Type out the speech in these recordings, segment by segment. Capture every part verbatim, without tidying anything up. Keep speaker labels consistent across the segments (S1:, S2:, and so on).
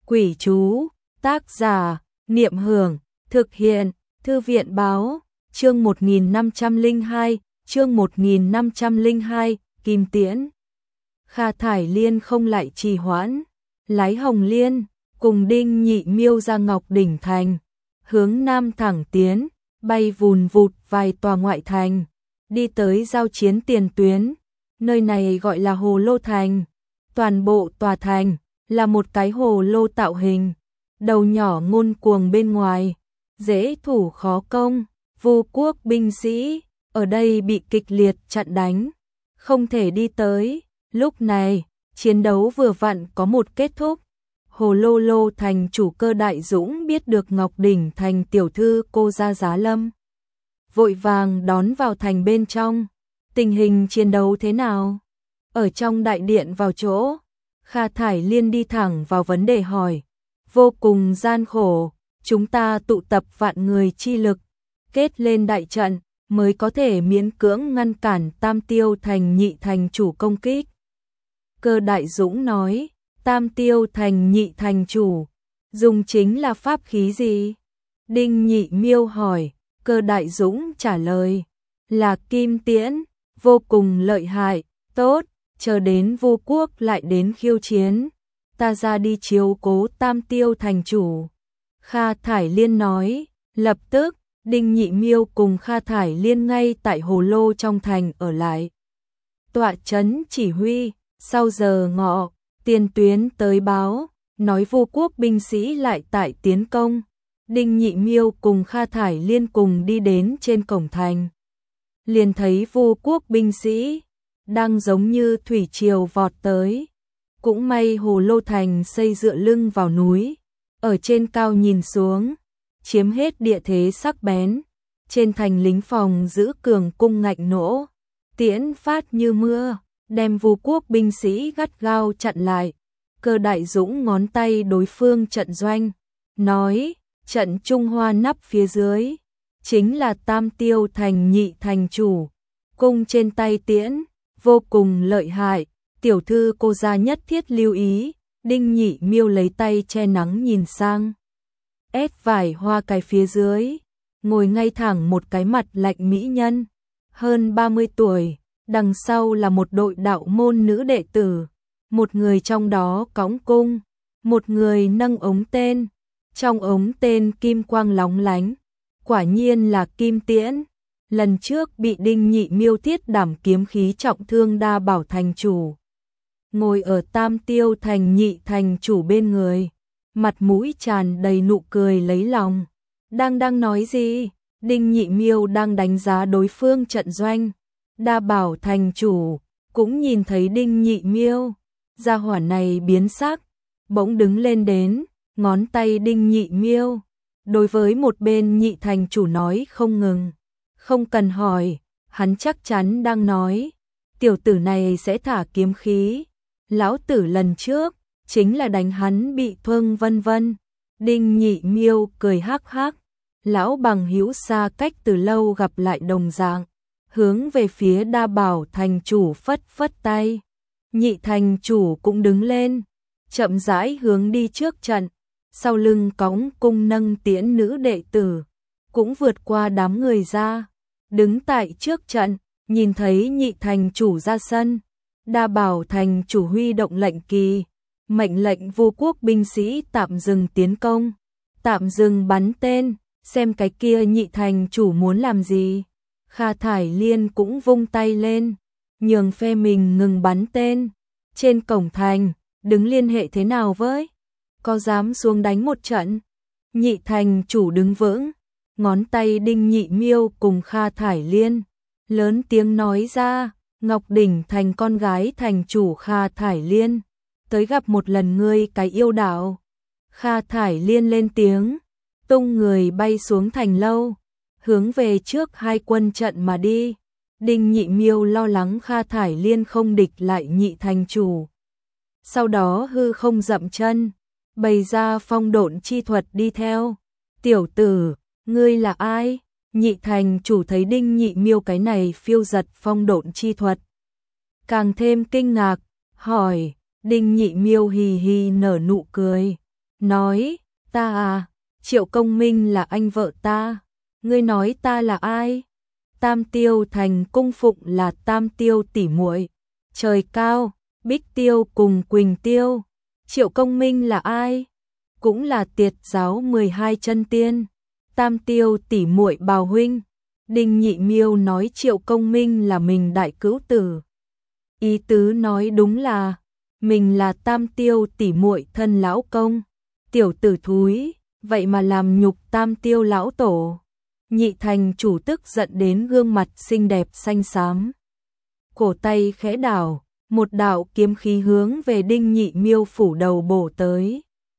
S1: Quỷ chú, tác giả, Niệm Hưởng, thực hiện, Thư viện báo, chương một nghìn năm trăm lẻ hai, chương một nghìn năm trăm lẻ hai, Kim Tiễn. Kha Thải Liên không lại trì hoãn, lái Hồng Liên, cùng Đinh Nhị Miêu ra Ngọc Đỉnh Thành, hướng nam thẳng tiến, bay vùn vụt vài tòa ngoại thành, đi tới giao chiến tiền tuyến, nơi này gọi là Hồ Lô Thành. Toàn bộ tòa thành là một cái hồ lô tạo hình, đầu nhỏ ngôn cuồng bên ngoài, dễ thủ khó công, Vu quốc binh sĩ ở đây bị kịch liệt chặn đánh, không thể đi tới. Lúc này, chiến đấu vừa vặn có một kết thúc. Hồ Lô Lô thành chủ Cơ Đại Dũng biết được Ngọc Đỉnh Thành tiểu thư cô ra Giá Lâm, vội vàng đón vào thành bên trong. Tình hình chiến đấu thế nào? Ở trong đại điện vào chỗ, Kha Thải Liên đi thẳng vào vấn đề hỏi. Vô cùng gian khổ, chúng ta tụ tập vạn người chi lực, kết lên đại trận, mới có thể miễn cưỡng ngăn cản Tam Tiêu Thành Nhị thành chủ công kích. Cơ Đại Dũng nói, Tam Tiêu Thành Nhị thành chủ, dùng chính là pháp khí gì? Đinh Nhị Miêu hỏi. Cơ Đại Dũng trả lời, là Kim Tiễn, vô cùng lợi hại. Tốt, chờ đến Vu quốc lại đến khiêu chiến, ta ra đi chiếu cố Tam Tiêu thành chủ. Kha Thải Liên nói. Lập tức, Đinh Nhị Miêu cùng Kha Thải Liên ngay tại hồ lô trong thành ở lại, tọa trấn chỉ huy. Sau giờ ngọ, tiền tuyến tới báo, nói Vu quốc binh sĩ lại tại tiến công. Đinh Nhị Miêu cùng Kha Thải Liên cùng đi đến trên cổng thành, liền thấy Vu quốc binh sĩ đang giống như thủy triều vọt tới. Cũng may Hồ Lô Thành xây dựa lưng vào núi, ở trên cao nhìn xuống, chiếm hết địa thế sắc bén. Trên thành lính phòng giữ cường cung ngạnh nỗ, tiễn phát như mưa, đem Vu quốc binh sĩ gắt gao chặn lại. Cơ Đại Dũng ngón tay đối phương trận doanh, nói, trận Trung Hoa nắp phía dưới, chính là Tam Tiêu Thành Nhị thành chủ, cung trên tay tiễn, vô cùng lợi hại, tiểu thư cô gia nhất thiết lưu ý. Đinh Nhị Miêu lấy tay che nắng nhìn sang. Ép vải hoa cái phía dưới, ngồi ngay thẳng một cái mặt lạnh mỹ nhân, hơn ba mươi tuổi, đằng sau là một đội đạo môn nữ đệ tử, một người trong đó cõng cung, một người nâng ống tên, trong ống tên kim quang lóng lánh, quả nhiên là Kim Tiễn. Lần trước bị Đinh Nhị Miêu thiết đảm kiếm khí trọng thương Đa Bảo thành chủ, ngồi ở Tam Tiêu Thành Nhị thành chủ bên người, mặt mũi tràn đầy nụ cười lấy lòng. Đang đang nói gì? Đinh Nhị Miêu đang đánh giá đối phương trận doanh. Đa Bảo thành chủ cũng nhìn thấy Đinh Nhị Miêu, gia hỏa này biến sắc, bỗng đứng lên đến, ngón tay Đinh Nhị Miêu đối với một bên Nhị thành chủ nói không ngừng. Không cần hỏi, hắn chắc chắn đang nói, tiểu tử này sẽ thả kiếm khí, lão tử lần trước chính là đánh hắn bị thương vân vân. Đinh Nhị Miêu cười hắc hắc, lão bằng hữu xa cách từ lâu gặp lại đồng dạng, hướng về phía Đa Bảo thành chủ phất phất tay. Nhị thành chủ cũng đứng lên, chậm rãi hướng đi trước trận, sau lưng cõng cung nâng tiễn nữ đệ tử, cũng vượt qua đám người ra, đứng tại trước trận, nhìn thấy Nhị thành chủ ra sân. Đa Bảo thành chủ huy động lệnh kỳ, mệnh lệnh Vu quốc binh sĩ tạm dừng tiến công, tạm dừng bắn tên, xem cái kia Nhị thành chủ muốn làm gì. Kha Thải Liên cũng vung tay lên, nhường phe mình ngừng bắn tên. Trên cổng thành, đứng liên hệ thế nào với? Có dám xuống đánh một trận? Nhị thành chủ đứng vững, ngón tay Đinh Nhị Miêu cùng Kha Thải Liên, lớn tiếng nói ra, Ngọc Đỉnh Thành con gái thành chủ Kha Thải Liên, tới gặp một lần ngươi cái yêu đạo. Kha Thải Liên lên tiếng, tung người bay xuống thành lâu, hướng về trước hai quân trận mà đi. Đinh Nhị Miêu lo lắng Kha Thải Liên không địch lại Nhị thành chủ, sau đó hư không dậm chân, bày ra phong độn chi thuật đi theo. Tiểu tử, ngươi là ai? Nhị thành chủ thấy Đinh Nhị Miêu cái này phiêu giật phong độn chi thuật, càng thêm kinh ngạc, hỏi. Đinh Nhị Miêu hì hì nở nụ cười, nói, ta à, Triệu Công Minh là anh vợ ta, ngươi nói ta là ai? Tam Tiêu Thành cung phụng là Tam Tiêu tỷ muội, trời cao, Bích Tiêu cùng Quỳnh Tiêu, Triệu Công Minh là ai? Cũng là Tiệt giáo mười hai chân tiên, Tam Tiêu tỷ muội bào huynh. Đinh Nhị Miêu nói Triệu Công Minh là mình đại cứu tử. Ý tứ nói đúng là mình là Tam Tiêu tỷ muội thân lão công, tiểu tử thúi, vậy mà làm nhục Tam Tiêu lão tổ. Nhị Thành chủ tức giận đến gương mặt xinh đẹp xanh xám. Cổ tay khẽ đảo, một đạo kiếm khí hướng về Đinh Nhị Miêu phủ đầu bổ tới.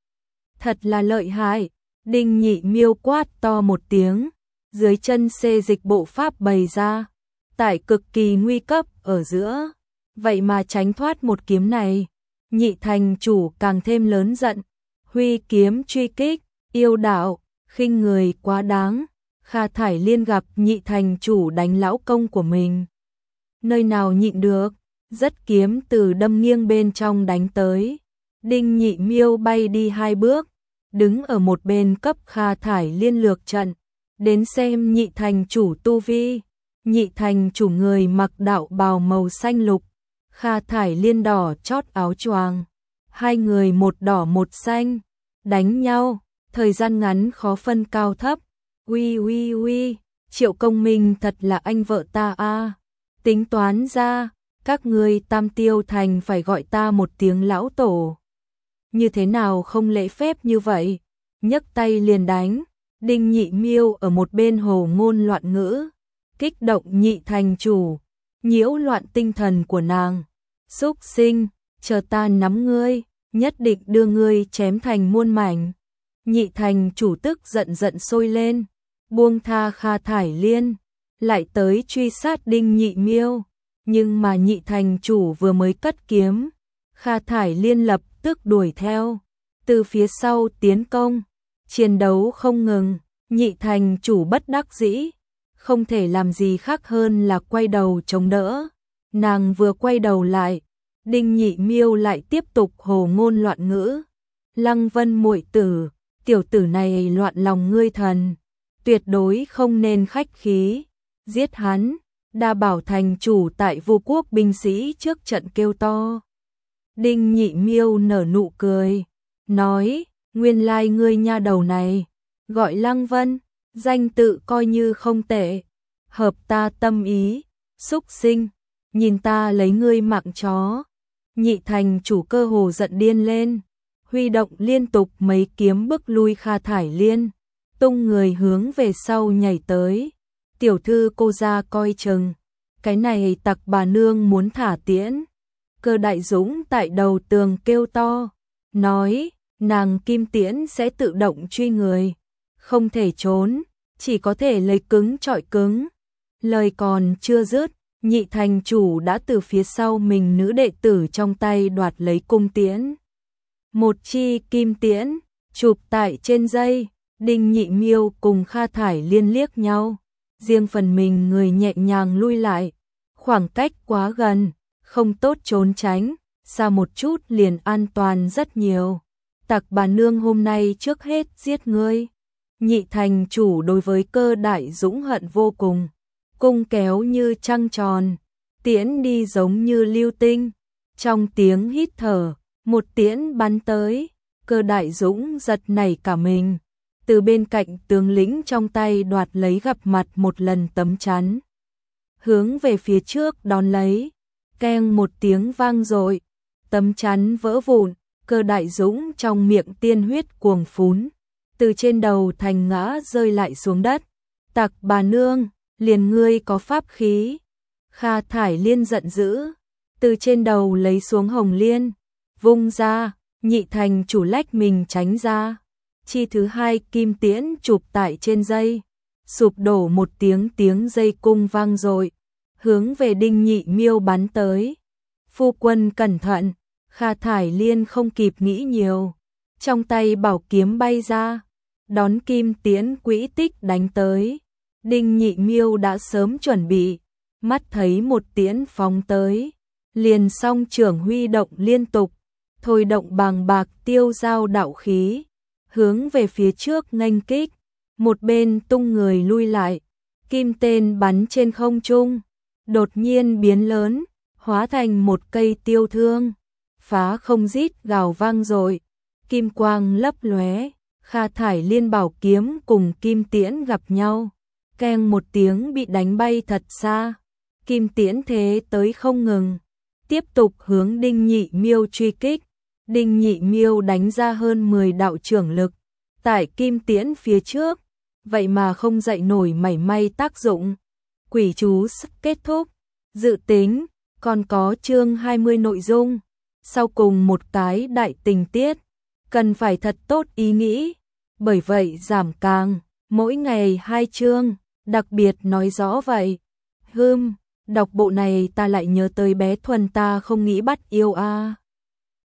S1: Thật là lợi hại, Đinh Nhị Miêu quát to một tiếng, dưới chân xê dịch bộ pháp bày ra, tại cực kỳ nguy cấp ở giữa, vậy mà tránh thoát một kiếm này. Nhị Thành chủ càng thêm lớn giận, huy kiếm truy kích, yêu đạo, khinh người quá đáng. Kha Thải Liên gặp Nhị Thành chủ đánh lão công của mình, nơi nào nhịn được, rất kiếm từ đâm nghiêng bên trong đánh tới. Đinh Nhị Miêu bay đi hai bước, đứng ở một bên cấp Kha Thải Liên lược trận, đến xem Nhị Thành chủ tu vi. Nhị Thành chủ người mặc đạo bào màu xanh lục, Kha Thải Liên đỏ chót áo choàng, hai người một đỏ một xanh, đánh nhau, thời gian ngắn khó phân cao thấp. Uy uy uy, Triệu Công Minh thật là anh vợ ta a. Tính toán ra, các ngươi Tam Tiêu Thành phải gọi ta một tiếng lão tổ. Như thế nào không lễ phép như vậy? Nhấc tay liền đánh. Đinh Nhị Miêu ở một bên hồ ngôn loạn ngữ, kích động Nhị Thành chủ, nhiễu loạn tinh thần của nàng. Xúc sinh, chờ ta nắm ngươi, nhất định đưa ngươi chém thành muôn mảnh. Nhị Thành chủ tức giận giận sôi lên, buông tha Kha Thải Liên, lại tới truy sát Đinh Nhị Miêu. Nhưng mà Nhị Thành chủ vừa mới cất kiếm, Kha Thải Liên lập tức đuổi theo, từ phía sau tiến công, chiến đấu không ngừng. Nhị Thành chủ bất đắc dĩ, không thể làm gì khác hơn là quay đầu chống đỡ. Nàng vừa quay đầu lại, Đinh Nhị Miêu lại tiếp tục hồ ngôn loạn ngữ. Lăng Vân muội tử, tiểu tử này loạn lòng ngươi thần, tuyệt đối không nên khách khí, giết hắn. Đa Bảo thành chủ tại Vô Quốc binh sĩ trước trận kêu to. Đinh Nhị Miêu nở nụ cười, nói, nguyên lai ngươi nha đầu này, gọi Lăng Vân, danh tự coi như không tệ, hợp ta tâm ý, xúc sinh, nhìn ta lấy ngươi mạng chó. Nhị Thành chủ cơ hồ giận điên lên, huy động liên tục mấy kiếm bức lui Kha Thải Liên, tung người hướng về sau nhảy tới. Tiểu thư cô ra coi chừng, cái này tặc bà nương muốn thả tiễn. Cơ Đại Dũng tại đầu tường kêu to, nói, nàng kim tiễn sẽ tự động truy người, không thể trốn, chỉ có thể lấy cứng chọi cứng. Lời còn chưa dứt, Nhị Thành chủ đã từ phía sau mình nữ đệ tử trong tay đoạt lấy cung tiễn. Một chi kim tiễn, chụp tại trên dây. Đinh Nhị Miêu cùng Kha Thải Liên liếc nhau, riêng phần mình người nhẹ nhàng lui lại, khoảng cách quá gần, không tốt trốn tránh, xa một chút liền an toàn rất nhiều. Tặc bà nương hôm nay trước hết giết ngươi. Nhị Thành chủ đối với Cơ Đại Dũng hận vô cùng, cung kéo như trăng tròn, tiễn đi giống như lưu tinh. Trong tiếng hít thở, một tiễn bắn tới, Cơ Đại Dũng giật nảy cả mình, từ bên cạnh tướng lĩnh trong tay đoạt lấy gặp mặt một lần tấm chắn, hướng về phía trước đón lấy, keng một tiếng vang dội, tấm chắn vỡ vụn. Cơ Đại Dũng trong miệng tiên huyết cuồng phún, từ trên đầu thành ngã rơi lại xuống đất. Tặc bà nương, liền ngươi có pháp khí. Kha Thải Liên giận dữ, từ trên đầu lấy xuống hồng liên, vung ra. Nhị Thành chủ lách mình tránh ra, chi thứ hai kim tiễn chụp tại trên dây, sụp đổ một tiếng, tiếng dây cung vang dội, hướng về Đinh Nhị Miêu bắn tới. Phu quân cẩn thận. Kha Thải Liên không kịp nghĩ nhiều, trong tay bảo kiếm bay ra, đón kim tiễn quỹ tích đánh tới. Đinh Nhị Miêu đã sớm chuẩn bị, mắt thấy một tiễn phóng tới, liền song trưởng huy động liên tục, thôi động bàng bạc tiêu giao đạo khí, hướng về phía trước nghênh kích, một bên tung người lui lại, kim tên bắn trên không trung, đột nhiên biến lớn, hóa thành một cây tiêu thương, phá không rít gào vang dội, kim quang lấp lóe, Kha Thải Liên bảo kiếm cùng kim tiễn gặp nhau, keng một tiếng bị đánh bay thật xa, kim tiễn thế tới không ngừng, tiếp tục hướng Đinh Nhị Miêu truy kích, Đinh Nhị Miêu đánh ra hơn mười đạo trưởng lực, tại kim tiễn phía trước, vậy mà không dậy nổi mảy may tác dụng. Quỷ chú sắp kết thúc, dự tính, còn có chương hai mươi nội dung, sau cùng một cái đại tình tiết, cần phải thật tốt ý nghĩ, bởi vậy giảm càng, mỗi ngày hai chương, đặc biệt nói rõ vậy. Hừm, đọc bộ này ta lại nhớ tới bé Thuần ta không nghĩ bắt yêu a. À.